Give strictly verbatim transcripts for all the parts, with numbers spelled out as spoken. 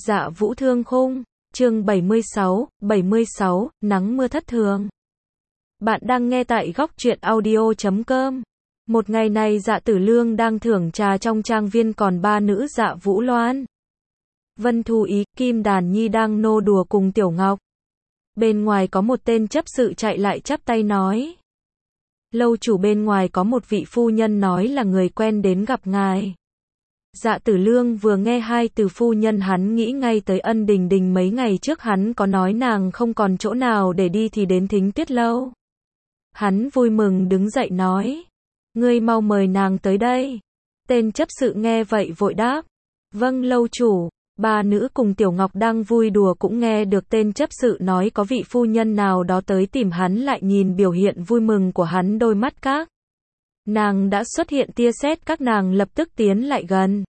Dạ Vũ Thương Khung, chương bảy mươi sáu, bảy mươi sáu, nắng mưa thất thường. Bạn đang nghe tại góc truyện audio chấm com. Một ngày này Dạ Tử Lương đang thưởng trà trong trang viên còn ba nữ Dạ Vũ Loan, Vân Thu Ý, Kim Đàn Nhi đang nô đùa cùng Tiểu Ngọc. Bên ngoài có một tên chấp sự chạy lại chắp tay nói: lâu chủ, bên ngoài có một vị phu nhân nói là người quen đến gặp ngài. Dạ Tử Lương vừa nghe hai từ phu nhân hắn nghĩ ngay tới Ân Đình Đình, mấy ngày trước hắn có nói nàng không còn chỗ nào để đi thì đến Thính Tuyết Lâu. Hắn vui mừng đứng dậy nói: ngươi mau mời nàng tới đây. Tên chấp sự nghe vậy vội đáp: vâng lâu chủ. Ba nữ cùng Tiểu Ngọc đang vui đùa cũng nghe được tên chấp sự nói có vị phu nhân nào đó tới tìm hắn, lại nhìn biểu hiện vui mừng của hắn, đôi mắt các nàng đã xuất hiện tia sét, các nàng lập tức tiến lại gần.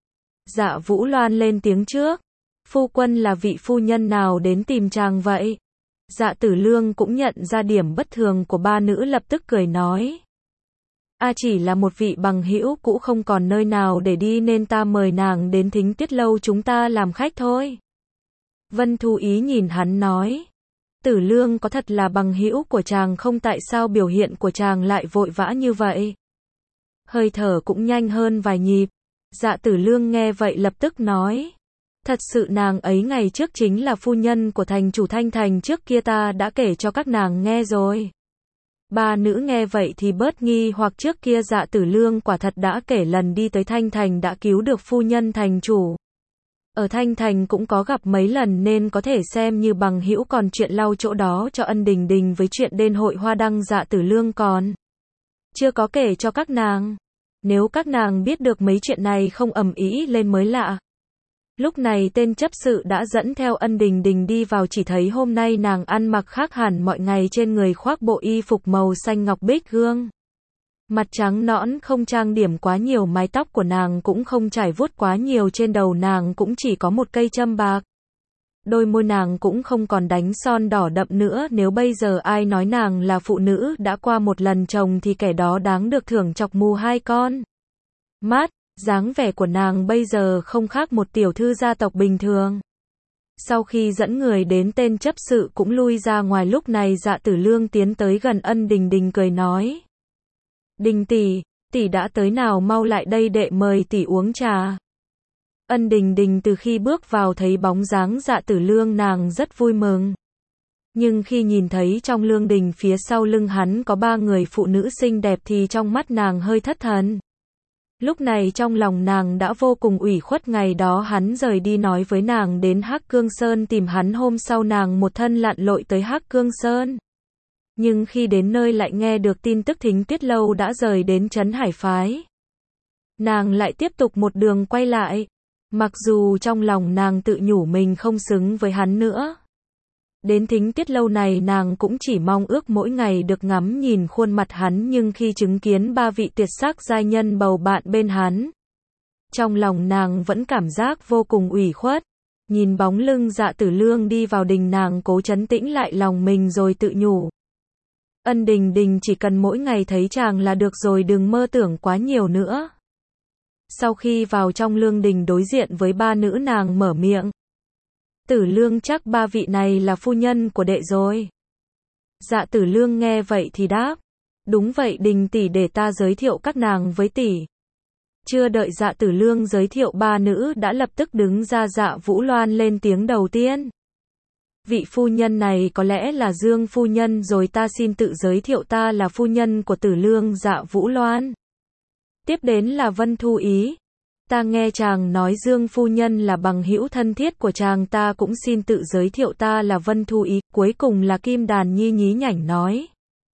Dạ Vũ Loan lên tiếng trước: phu quân, là vị phu nhân nào đến tìm chàng vậy? Dạ Tử Lương cũng nhận ra điểm bất thường của ba nữ, lập tức cười nói: a à, chỉ là một vị bằng hữu cũ không còn nơi nào để đi nên ta mời nàng đến Thính Tuyết Lâu chúng ta làm khách thôi. Vân Thu Ý nhìn hắn nói: Tử Lương có thật là bằng hữu của chàng không? Tại sao biểu hiện của chàng lại vội vã như vậy? Hơi thở cũng nhanh hơn vài nhịp. Dạ Tử Lương nghe vậy lập tức nói: thật sự nàng ấy ngày trước chính là phu nhân của thành chủ Thanh Thành, trước kia ta đã kể cho các nàng nghe rồi. Ba nữ nghe vậy thì bớt nghi hoặc, trước kia Dạ Tử Lương quả thật đã kể lần đi tới Thanh Thành đã cứu được phu nhân thành chủ. Ở Thanh Thành cũng có gặp mấy lần nên có thể xem như bằng hữu, còn chuyện lau chỗ đó cho Ân Đình Đình với chuyện đền hội hoa đăng Dạ Tử Lương còn chưa có kể cho các nàng. Nếu các nàng biết được mấy chuyện này không ầm ĩ lên mới lạ. Lúc này tên chấp sự đã dẫn theo Ân Đình Đình đi vào, chỉ thấy hôm nay nàng ăn mặc khác hẳn mọi ngày, trên người khoác bộ y phục màu xanh ngọc bích gương. Mặt trắng nõn, không trang điểm quá nhiều, mái tóc của nàng cũng không trải vuốt quá nhiều, trên đầu nàng cũng chỉ có một cây châm bạc. Đôi môi nàng cũng không còn đánh son đỏ đậm nữa, nếu bây giờ ai nói nàng là phụ nữ đã qua một lần chồng thì kẻ đó đáng được thưởng chọc mù hai con mắt. Dáng vẻ của nàng bây giờ không khác một tiểu thư gia tộc bình thường. Sau khi dẫn người đến, tên chấp sự cũng lui ra ngoài. Lúc này Dạ Tử Lương tiến tới gần Ân Đình Đình cười nói: Đình tỷ, tỷ đã tới, nào mau lại đây đệ mời tỷ uống trà. Ân Đình Đình từ khi bước vào thấy bóng dáng Dạ Tử Lương nàng rất vui mừng. Nhưng khi nhìn thấy trong lương đình phía sau lưng hắn có ba người phụ nữ xinh đẹp thì trong mắt nàng hơi thất thần. Lúc này trong lòng nàng đã vô cùng ủy khuất, ngày đó hắn rời đi nói với nàng đến Hắc Cương Sơn tìm hắn, hôm sau nàng một thân lặn lội tới Hắc Cương Sơn. Nhưng khi đến nơi lại nghe được tin tức Thính Tuyết Lâu đã rời đến trấn Hải Phái. Nàng lại tiếp tục một đường quay lại. Mặc dù trong lòng nàng tự nhủ mình không xứng với hắn nữa. Đến Thính Tuyết Lâu này nàng cũng chỉ mong ước mỗi ngày được ngắm nhìn khuôn mặt hắn, nhưng khi chứng kiến ba vị tuyệt sắc giai nhân bầu bạn bên hắn, trong lòng nàng vẫn cảm giác vô cùng ủy khuất. Nhìn bóng lưng Dạ Tử Lương đi vào đình, nàng cố trấn tĩnh lại lòng mình rồi tự nhủ: Ân Đình Đình, chỉ cần mỗi ngày thấy chàng là được rồi, đừng mơ tưởng quá nhiều nữa. Sau khi vào trong lương đình đối diện với ba nữ, nàng mở miệng: Tử Lương, chắc ba vị này là phu nhân của đệ rồi. Dạ Tử Lương nghe vậy thì đáp: đúng vậy Đình tỷ, để ta giới thiệu các nàng với tỷ. Chưa đợi Dạ Tử Lương giới thiệu, ba nữ đã lập tức đứng ra. Dạ Vũ Loan lên tiếng đầu tiên: vị phu nhân này có lẽ là Dương phu nhân rồi, ta xin tự giới thiệu, ta là phu nhân của Tử Lương Dạ Vũ Loan. Tiếp đến là Vân Thu Ý: ta nghe chàng nói Dương phu nhân là bằng hữu thân thiết của chàng, ta cũng xin tự giới thiệu, ta là Vân Thu Ý. Cuối cùng là Kim Đàn Nhi nhí nhảnh nói: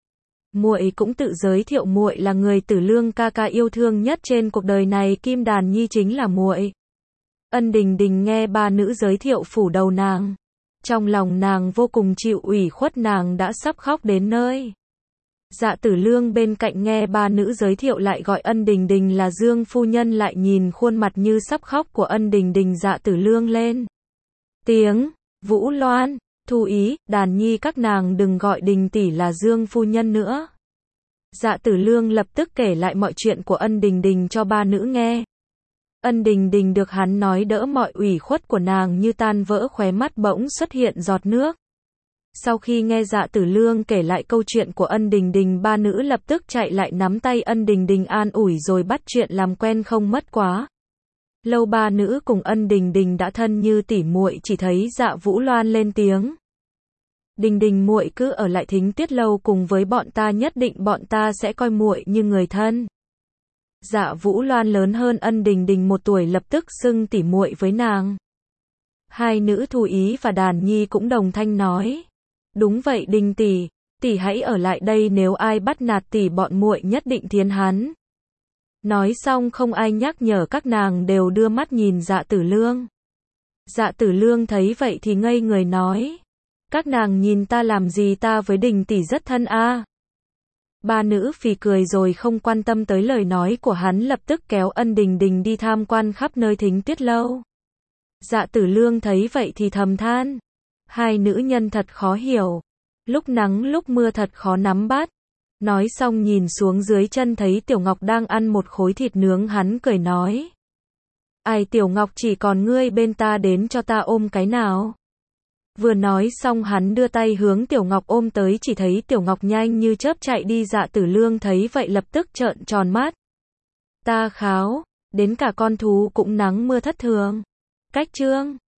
muội cũng tự giới thiệu, muội là người Tử Lương ca ca yêu thương nhất trên cuộc đời này, Kim Đàn Nhi chính là muội. Ân Đình Đình nghe ba nữ giới thiệu phủ đầu nàng, trong lòng nàng vô cùng chịu ủy khuất, nàng đã sắp khóc đến nơi. Dạ Tử Lương bên cạnh nghe ba nữ giới thiệu lại gọi Ân Đình Đình là Dương phu nhân, lại nhìn khuôn mặt như sắp khóc của Ân Đình Đình, Dạ Tử Lương lên tiếng: Vũ Loan, Thu Ý, Đàn Nhi, các nàng đừng gọi Đình tỷ là Dương phu nhân nữa. Dạ Tử Lương lập tức kể lại mọi chuyện của Ân Đình Đình cho ba nữ nghe. Ân Đình Đình được hắn nói đỡ mọi ủy khuất của nàng như tan vỡ, khóe mắt bỗng xuất hiện giọt nước. Sau khi nghe Dạ Tử Lương kể lại câu chuyện của Ân Đình Đình, ba nữ lập tức chạy lại nắm tay Ân Đình Đình an ủi rồi bắt chuyện làm quen không mất quá lâu, ba nữ cùng Ân Đình Đình đã thân như tỉ muội. Chỉ thấy Dạ Vũ Loan lên tiếng: "Đình Đình muội cứ ở lại Thính Tiết lâu cùng với bọn ta, nhất định bọn ta sẽ coi muội như người thân." Dạ Vũ Loan lớn hơn Ân Đình Đình một tuổi, lập tức xưng tỉ muội với nàng. Hai nữ Thu Ý và Đàn Nhi cũng đồng thanh nói: "Đúng vậy Đình tỷ, tỷ hãy ở lại đây, nếu ai bắt nạt tỷ bọn muội nhất định thiến hắn." Nói xong không ai nhắc nhở, các nàng đều đưa mắt nhìn Dạ Tử Lương. Dạ Tử Lương thấy vậy thì ngây người nói: "Các nàng nhìn ta làm gì, ta với Đình tỷ rất thân a." À. Ba nữ phì cười rồi không quan tâm tới lời nói của hắn, lập tức kéo Ân Đình Đình đi tham quan khắp nơi Thính Tiết lâu. Dạ Tử Lương thấy vậy thì thầm than: hai nữ nhân thật khó hiểu, lúc nắng lúc mưa thật khó nắm bắt. Nói xong nhìn xuống dưới chân thấy Tiểu Ngọc đang ăn một khối thịt nướng, hắn cười nói: "Ai Tiểu Ngọc, chỉ còn ngươi bên ta, đến cho ta ôm cái nào." Vừa nói xong hắn đưa tay hướng Tiểu Ngọc ôm tới, chỉ thấy Tiểu Ngọc nhanh như chớp chạy đi. Dạ Tử Lương thấy vậy lập tức trợn tròn mắt: "Ta kháo, đến cả con thú cũng nắng mưa thất thường." Cách chương